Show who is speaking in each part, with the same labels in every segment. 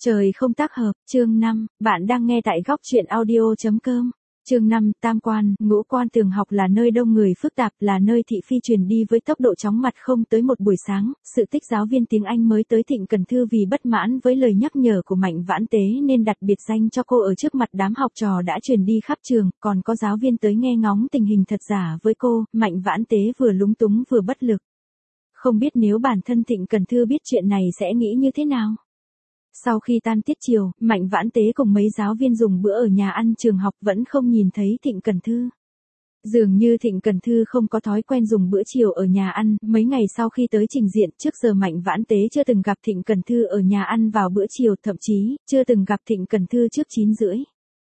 Speaker 1: Trời không tác hợp, chương 5, bạn đang nghe tại góc truyện audio.com. Chương 5, Tam quan, Ngũ quan Tường học là nơi đông người phức tạp, là nơi thị phi truyền đi với tốc độ chóng mặt không tới một buổi sáng. Sự tích giáo viên tiếng Anh mới tới Thịnh Cần Thư vì bất mãn với lời nhắc nhở của Mạnh Vãn Tế nên đặt biệt danh cho cô ở trước mặt đám học trò đã truyền đi khắp trường, còn có giáo viên tới nghe ngóng tình hình thật giả với cô. Mạnh Vãn Tế vừa lúng túng vừa bất lực. Không biết nếu bản thân Thịnh Cần Thư biết chuyện này sẽ nghĩ như thế nào. Sau khi tan tiết chiều, Mạnh Vãn Tế cùng mấy giáo viên dùng bữa ở nhà ăn trường học vẫn không nhìn thấy Thịnh Cần Thư. Dường như Thịnh Cần Thư không có thói quen dùng bữa chiều ở nhà ăn, mấy ngày sau khi tới trình diện, trước giờ Mạnh Vãn Tế chưa từng gặp Thịnh Cần Thư ở nhà ăn vào bữa chiều, thậm chí chưa từng gặp Thịnh Cần Thư trước 9:30.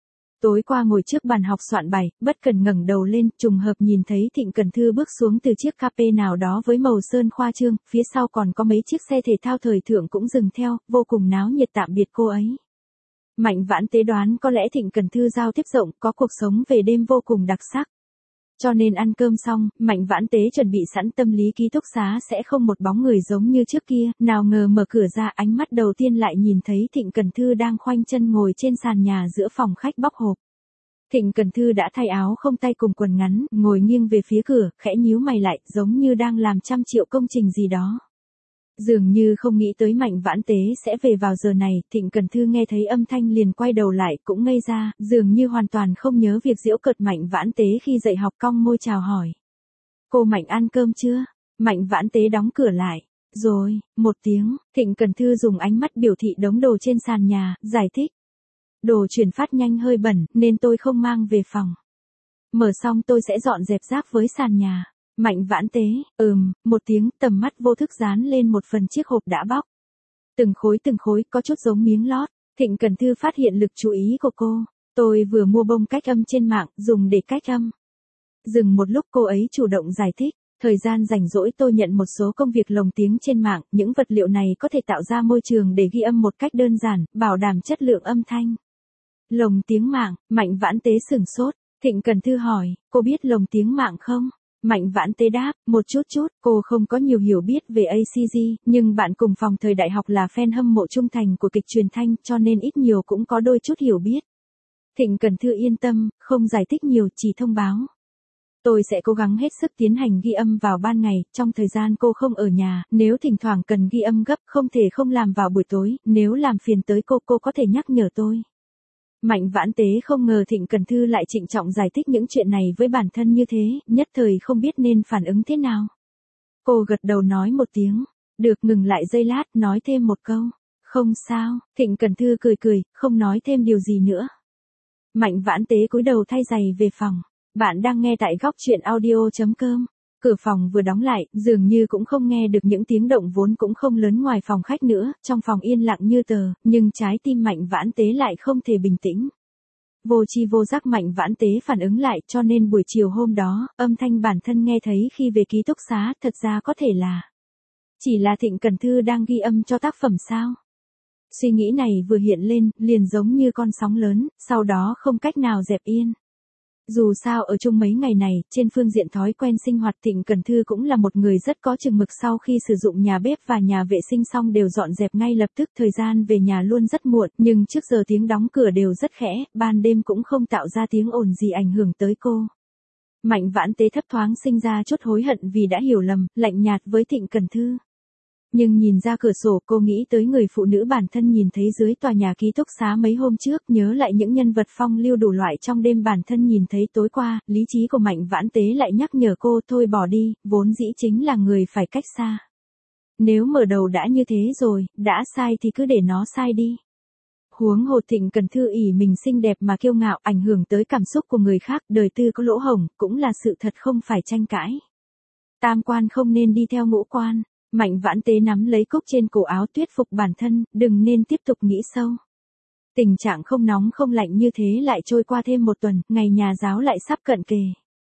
Speaker 1: Tối qua ngồi trước bàn học soạn bài, bất cần ngẩng đầu lên, trùng hợp nhìn thấy Thịnh Cần Thư bước xuống từ chiếc cape nào đó với màu sơn khoa trương, phía sau còn có mấy chiếc xe thể thao thời thượng cũng dừng theo, vô cùng náo nhiệt tạm biệt cô ấy. Mạnh Vãn Tế đoán có lẽ Thịnh Cần Thư giao tiếp rộng, có cuộc sống về đêm vô cùng đặc sắc. Cho nên ăn cơm xong, Mạnh Vãn Tế chuẩn bị sẵn tâm lý ký túc xá sẽ không một bóng người giống như trước kia, nào ngờ mở cửa ra ánh mắt đầu tiên lại nhìn thấy Thịnh Cần Thư đang khoanh chân ngồi trên sàn nhà giữa phòng khách bóc hộp. Thịnh Cần Thư đã thay áo không tay cùng quần ngắn, ngồi nghiêng về phía cửa, khẽ nhíu mày lại, giống như đang làm trăm triệu công trình gì đó. Dường như không nghĩ tới Mạnh Vãn Tế sẽ về vào giờ này, Thịnh Cần Thư nghe thấy âm thanh liền quay đầu lại, cũng ngây ra, dường như hoàn toàn không nhớ việc giễu cợt Mạnh Vãn Tế khi dạy học, cong môi chào hỏi. Cô Mạnh ăn cơm chưa? Mạnh Vãn Tế đóng cửa lại. Rồi, một tiếng, Thịnh Cần Thư dùng ánh mắt biểu thị đống đồ trên sàn nhà, giải thích. Đồ chuyển phát nhanh hơi bẩn, nên tôi không mang về phòng. Mở xong tôi sẽ dọn dẹp rác với sàn nhà. Mạnh Vãn Tế, một tiếng, tầm mắt vô thức dán lên một phần chiếc hộp đã bóc. Từng khối, có chút giống miếng lót. Thịnh Cần Thư phát hiện lực chú ý của cô. Tôi vừa mua bông cách âm trên mạng, dùng để cách âm. Dừng một lúc cô ấy chủ động giải thích. Thời gian rảnh rỗi tôi nhận một số công việc lồng tiếng trên mạng, những vật liệu này có thể tạo ra môi trường để ghi âm một cách đơn giản, bảo đảm chất lượng âm thanh. Lồng tiếng mạng, Mạnh Vãn Tế sửng sốt. Thịnh Cần Thư hỏi, cô biết lồng tiếng mạng không? Mạnh Vãn Tế đáp, một chút, cô không có nhiều hiểu biết về ACG, nhưng bạn cùng phòng thời đại học là fan hâm mộ trung thành của kịch truyền thanh, cho nên ít nhiều cũng có đôi chút hiểu biết. Thịnh Cần Thư yên tâm, không giải thích nhiều, chỉ thông báo. Tôi sẽ cố gắng hết sức tiến hành ghi âm vào ban ngày, trong thời gian cô không ở nhà, nếu thỉnh thoảng cần ghi âm gấp, không thể không làm vào buổi tối, nếu làm phiền tới cô có thể nhắc nhở tôi. Mạnh Vãn Tế không ngờ Thịnh Cần Thư lại trịnh trọng giải thích những chuyện này với bản thân như thế, nhất thời không biết nên phản ứng thế nào. Cô gật đầu nói một tiếng, được, ngừng lại giây lát, nói thêm một câu, không sao. Thịnh Cần Thư cười, không nói thêm điều gì nữa. Mạnh Vãn Tế cúi đầu thay giày về phòng. Bạn đang nghe tại góc truyện audio.com. Cửa phòng vừa đóng lại, dường như cũng không nghe được những tiếng động vốn cũng không lớn ngoài phòng khách nữa, trong phòng yên lặng như tờ, nhưng trái tim Mạnh Vãn Tế lại không thể bình tĩnh. Vô tri vô giác Mạnh Vãn Tế phản ứng lại, cho nên buổi chiều hôm đó, âm thanh bản thân nghe thấy khi về ký túc xá, thật ra có thể là chỉ là Thịnh Cần Thư đang ghi âm cho tác phẩm sao? Suy nghĩ này vừa hiện lên, liền giống như con sóng lớn, sau đó không cách nào dẹp yên. Dù sao ở chung mấy ngày này, trên phương diện thói quen sinh hoạt Thịnh Cần Thư cũng là một người rất có chừng mực, sau khi sử dụng nhà bếp và nhà vệ sinh xong đều dọn dẹp ngay lập tức, thời gian về nhà luôn rất muộn, nhưng trước giờ tiếng đóng cửa đều rất khẽ, ban đêm cũng không tạo ra tiếng ồn gì ảnh hưởng tới cô. Mạnh Vãn Tế thấp thoáng sinh ra chút hối hận vì đã hiểu lầm, lạnh nhạt với Thịnh Cần Thư. Nhưng nhìn ra cửa sổ cô nghĩ tới người phụ nữ bản thân nhìn thấy dưới tòa nhà ký túc xá mấy hôm trước, nhớ lại những nhân vật phong lưu đủ loại trong đêm bản thân nhìn thấy tối qua, lý trí của Mạnh Vãn Tế lại nhắc nhở cô thôi bỏ đi, vốn dĩ chính là người phải cách xa. Nếu mở đầu đã như thế rồi, đã sai thì cứ để nó sai đi. Huống hồ Thịnh Cần Thư ỷ mình xinh đẹp mà kiêu ngạo, ảnh hưởng tới cảm xúc của người khác, đời tư có lỗ hổng, cũng là sự thật không phải tranh cãi. Tam quan không nên đi theo ngũ quan. Mạnh Vãn Tế nắm lấy cúc trên cổ áo thuyết phục bản thân, đừng nên tiếp tục nghĩ sâu. Tình trạng không nóng không lạnh như thế lại trôi qua thêm một tuần, ngày nhà giáo lại sắp cận kề.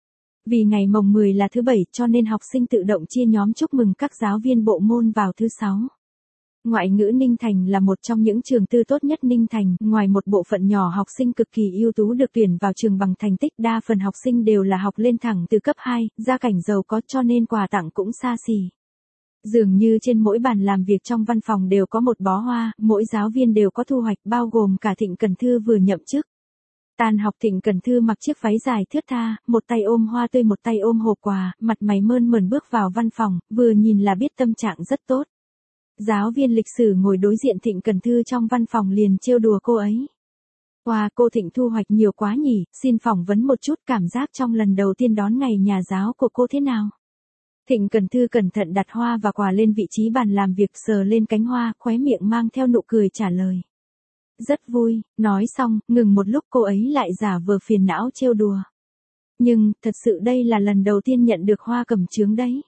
Speaker 1: Vì ngày mồng 10 là thứ Bảy cho nên học sinh tự động chia nhóm chúc mừng các giáo viên bộ môn vào thứ Sáu. Ngoại ngữ Ninh Thành là một trong những trường tư tốt nhất Ninh Thành, ngoài một bộ phận nhỏ học sinh cực kỳ ưu tú được tuyển vào trường bằng thành tích, đa phần học sinh đều là học lên thẳng từ cấp 2, gia cảnh giàu có cho nên quà tặng cũng xa xỉ. Dường như trên mỗi bàn làm việc trong văn phòng đều có một bó hoa, mỗi giáo viên đều có thu hoạch, bao gồm cả Thịnh Cần Thư vừa nhậm chức. Tan học Thịnh Cần Thư mặc chiếc váy dài thướt tha, một tay ôm hoa tươi một tay ôm hộp quà, mặt mày mơn mởn bước vào văn phòng, vừa nhìn là biết tâm trạng rất tốt. Giáo viên lịch sử ngồi đối diện Thịnh Cần Thư trong văn phòng liền trêu đùa cô ấy. Wow, cô Thịnh thu hoạch nhiều quá nhỉ, xin phỏng vấn một chút cảm giác trong lần đầu tiên đón ngày nhà giáo của cô thế nào? Thịnh Cần Thư cẩn thận đặt hoa và quà lên vị trí bàn làm việc, sờ lên cánh hoa, khóe miệng mang theo nụ cười trả lời. Rất vui, nói xong, ngừng một lúc cô ấy lại giả vờ phiền não trêu đùa. Nhưng, thật sự đây là lần đầu tiên nhận được hoa cẩm chướng đấy.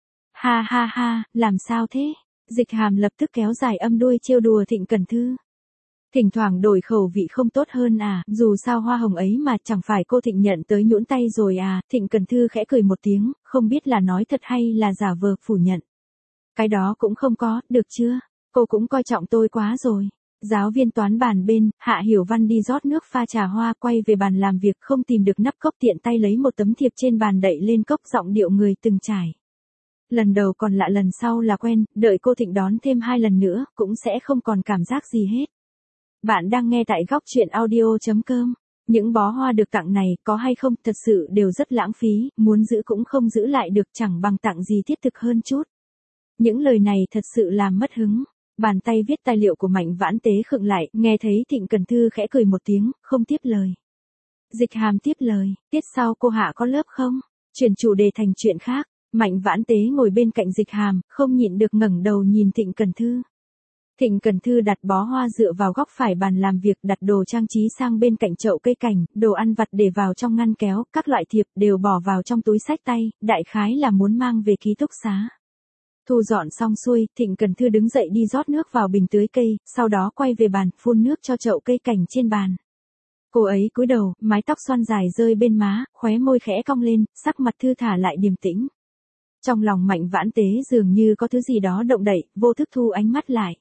Speaker 1: Ha ha ha, làm sao thế? Dịch Hàm lập tức kéo dài âm đuôi trêu đùa Thịnh Cần Thư. Thỉnh thoảng đổi khẩu vị không tốt hơn à, dù sao hoa hồng ấy mà chẳng phải cô Thịnh nhận tới nhũn tay rồi à, Thịnh Cần Thư khẽ cười một tiếng, không biết là nói thật hay là giả vờ phủ nhận. Cái đó cũng không có, được chưa? Cô cũng coi trọng tôi quá rồi. Giáo viên toán bàn bên, Hạ Hiểu Văn đi rót nước pha trà hoa, quay về bàn làm việc không tìm được nắp cốc, tiện tay lấy một tấm thiệp trên bàn đậy lên cốc, giọng điệu người từng trải. Lần đầu còn lạ, lần sau là quen, đợi cô Thịnh đón thêm 2 lần nữa, cũng sẽ không còn cảm giác gì hết. Bạn đang nghe tại góc chuyện audio.com. Những bó hoa được tặng này, có hay không, thật sự đều rất lãng phí, muốn giữ cũng không giữ lại được, chẳng bằng tặng gì thiết thực hơn chút. Những lời này thật sự làm mất hứng. Bàn tay viết tài liệu của Mạnh Vãn Tế khựng lại, nghe thấy Thịnh Cần Thư khẽ cười một tiếng, không tiếp lời. Dịch Hàm tiếp lời, tiết sau cô Hạ có lớp không? Chuyển chủ đề thành chuyện khác. Mạnh Vãn Tế ngồi bên cạnh Dịch Hàm, không nhịn được ngẩng đầu nhìn Thịnh Cần Thư. Thịnh Cần Thư đặt bó hoa dựa vào góc phải bàn làm việc, đặt đồ trang trí sang bên cạnh chậu cây cảnh, đồ ăn vặt để vào trong ngăn kéo, các loại thiệp đều bỏ vào trong túi xách tay, đại khái là muốn mang về ký túc xá. Thu dọn xong xuôi, Thịnh Cần Thư đứng dậy đi rót nước vào bình tưới cây, sau đó quay về bàn, phun nước cho chậu cây cảnh trên bàn. Cô ấy cúi đầu, mái tóc xoăn dài rơi bên má, khóe môi khẽ cong lên, sắc mặt thư thả lại điềm tĩnh. Trong lòng Mạnh Vãn Tế dường như có thứ gì đó động đậy, vô thức thu ánh mắt lại.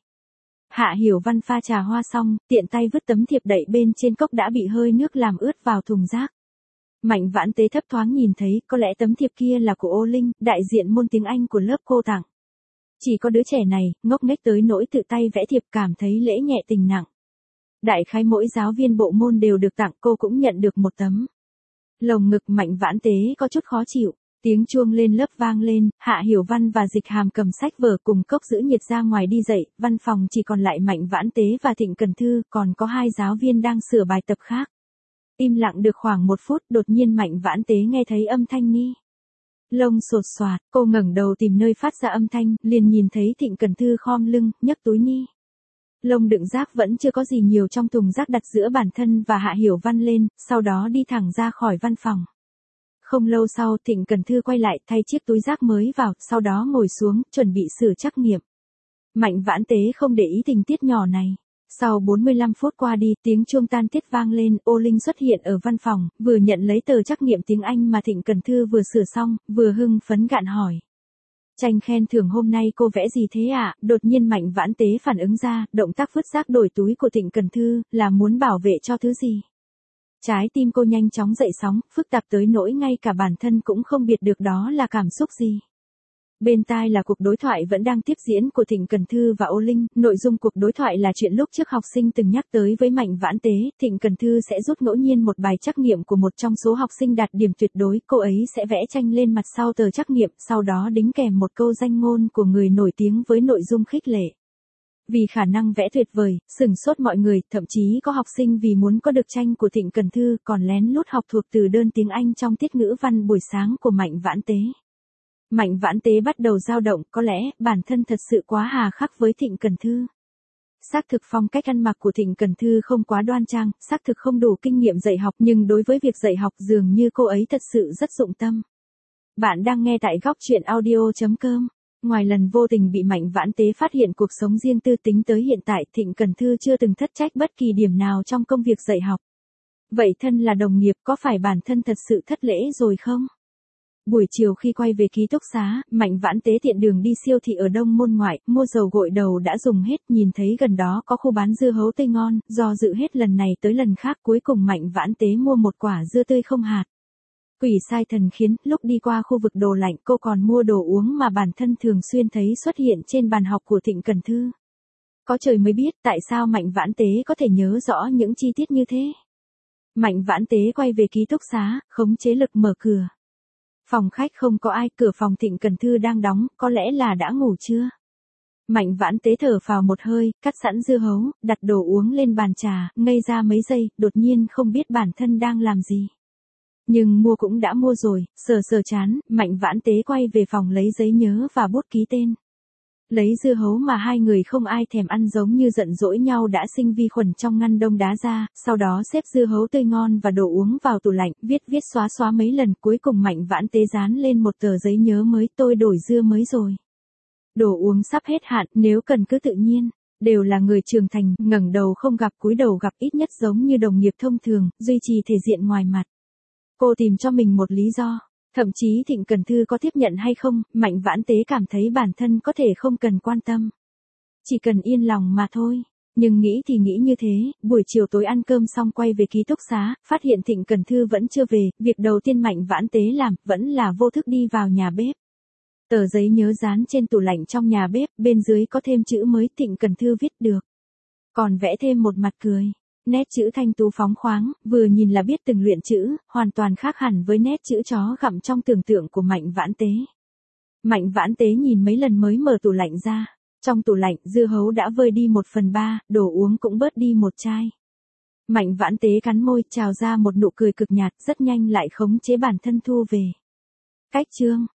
Speaker 1: Hạ Hiểu Văn pha trà hoa xong, tiện tay vứt tấm thiệp đậy bên trên cốc đã bị hơi nước làm ướt vào thùng rác. Mạnh Vãn Tế thấp thoáng nhìn thấy, có lẽ tấm thiệp kia là của Ô Linh, đại diện môn tiếng Anh của lớp cô tặng. Chỉ có đứa trẻ này, ngốc nghếch tới nỗi tự tay vẽ thiệp, cảm thấy lễ nhẹ tình nặng. Đại khái mỗi giáo viên bộ môn đều được tặng, cô cũng nhận được một tấm. Lồng ngực Mạnh Vãn Tế có chút khó chịu. Tiếng chuông lên lớp vang lên, Hạ Hiểu Văn và Dịch Hàm cầm sách vở cùng cốc giữ nhiệt ra ngoài đi dậy, văn phòng chỉ còn lại Mạnh Vãn Tế và Thịnh Cần Thư, còn có 2 giáo viên đang sửa bài tập khác. Im lặng được khoảng 1 phút, đột nhiên Mạnh Vãn Tế nghe thấy âm thanh ni. Lông sột soạt, cô ngẩng đầu tìm nơi phát ra âm thanh, liền nhìn thấy Thịnh Cần Thư khom lưng, nhấc túi ni. Lông đựng rác vẫn chưa có gì nhiều trong thùng rác đặt giữa bản thân và Hạ Hiểu Văn lên, sau đó đi thẳng ra khỏi văn phòng. Không lâu sau, Thịnh Cần Thư quay lại, thay chiếc túi rác mới vào, sau đó ngồi xuống, chuẩn bị sửa trắc nghiệm. Mạnh Vãn Tế không để ý tình tiết nhỏ này. Sau 45 phút qua đi, tiếng chuông tan tiết vang lên, Ô Linh xuất hiện ở văn phòng, vừa nhận lấy tờ trắc nghiệm tiếng Anh mà Thịnh Cần Thư vừa sửa xong, vừa hưng phấn gạn hỏi. Tranh khen thưởng hôm nay cô vẽ gì thế ạ? Đột nhiên Mạnh Vãn Tế phản ứng ra, động tác vứt rác đổi túi của Thịnh Cần Thư, là muốn bảo vệ cho thứ gì? Trái tim cô nhanh chóng dậy sóng, phức tạp tới nỗi ngay cả bản thân cũng không biết được đó là cảm xúc gì. Bên tai là cuộc đối thoại vẫn đang tiếp diễn của Thịnh Cần Thư và Ô Linh, nội dung cuộc đối thoại là chuyện lúc trước học sinh từng nhắc tới với Mạnh Vãn Tế, Thịnh Cần Thư sẽ rút ngẫu nhiên một bài trắc nghiệm của một trong số học sinh đạt điểm tuyệt đối, cô ấy sẽ vẽ tranh lên mặt sau tờ trắc nghiệm, sau đó đính kèm một câu danh ngôn của người nổi tiếng với nội dung khích lệ. Vì khả năng vẽ tuyệt vời, sửng sốt mọi người, thậm chí có học sinh vì muốn có được tranh của Thịnh Cần Thư còn lén lút học thuộc từ đơn tiếng Anh trong tiết ngữ văn buổi sáng của Mạnh Vãn Tế. Mạnh Vãn Tế bắt đầu dao động, có lẽ bản thân thật sự quá hà khắc với Thịnh Cần Thư. Xác thực phong cách ăn mặc của Thịnh Cần Thư không quá đoan trang, xác thực không đủ kinh nghiệm dạy học, nhưng đối với việc dạy học dường như cô ấy thật sự rất dụng tâm. Bạn đang nghe tại góc chuyện audio.com. Ngoài lần vô tình bị Mạnh Vãn Tế phát hiện cuộc sống riêng tư, tính tới hiện tại, Thịnh Cần Thư chưa từng thất trách bất kỳ điểm nào trong công việc dạy học. Vậy thân là đồng nghiệp, có phải bản thân thật sự thất lễ rồi không? Buổi chiều khi quay về ký túc xá, Mạnh Vãn Tế tiện đường đi siêu thị ở Đông Môn ngoại, mua dầu gội đầu đã dùng hết, nhìn thấy gần đó có khu bán dưa hấu tươi ngon, do dự hết lần này tới lần khác, cuối cùng Mạnh Vãn Tế mua một quả dưa tươi không hạt. Quỷ sai thần khiến, lúc đi qua khu vực đồ lạnh cô còn mua đồ uống mà bản thân thường xuyên thấy xuất hiện trên bàn học của Thịnh Cần Thư. Có trời mới biết tại sao Mạnh Vãn Tế có thể nhớ rõ những chi tiết như thế. Mạnh Vãn Tế quay về ký túc xá, khống chế lực mở cửa. Phòng khách không có ai, cửa phòng Thịnh Cần Thư đang đóng, có lẽ là đã ngủ chưa? Mạnh Vãn Tế thở phào một hơi, cắt sẵn dưa hấu, đặt đồ uống lên bàn trà, ngây ra mấy giây, đột nhiên không biết bản thân đang làm gì. Nhưng mua cũng đã mua rồi, sờ sờ chán, Mạnh Vãn Tế quay về phòng lấy giấy nhớ và bút ký tên. Lấy dưa hấu mà hai người không ai thèm ăn giống như giận dỗi nhau đã sinh vi khuẩn trong ngăn đông đá ra, sau đó xếp dưa hấu tươi ngon và đồ uống vào tủ lạnh, viết xóa xóa mấy lần, cuối cùng Mạnh Vãn Tế dán lên một tờ giấy nhớ mới, tôi đổi dưa mới rồi. Đồ uống sắp hết hạn, nếu cần cứ tự nhiên. Đều là người trưởng thành, ngẩng đầu không gặp cúi đầu gặp, ít nhất giống như đồng nghiệp thông thường, duy trì thể diện ngoài mặt. Cô tìm cho mình một lý do. Thậm chí Thịnh Cần Thư có tiếp nhận hay không, Mạnh Vãn Tế cảm thấy bản thân có thể không cần quan tâm. Chỉ cần yên lòng mà thôi. Nhưng nghĩ thì nghĩ như thế, buổi chiều tối ăn cơm xong quay về ký túc xá, phát hiện Thịnh Cần Thư vẫn chưa về, việc đầu tiên Mạnh Vãn Tế làm, vẫn là vô thức đi vào nhà bếp. Tờ giấy nhớ dán trên tủ lạnh trong nhà bếp, bên dưới có thêm chữ mới Thịnh Cần Thư viết được. Còn vẽ thêm một mặt cười. Nét chữ thanh tú phóng khoáng, vừa nhìn là biết từng luyện chữ, hoàn toàn khác hẳn với nét chữ chó gặm trong tưởng tượng của Mạnh Vãn Tế. Mạnh Vãn Tế nhìn mấy lần mới mở tủ lạnh ra. Trong tủ lạnh, dưa hấu đã vơi đi 1/3, đồ uống cũng bớt đi một chai. Mạnh Vãn Tế cắn môi, trào ra một nụ cười cực nhạt, rất nhanh lại khống chế bản thân thu về. Cách chương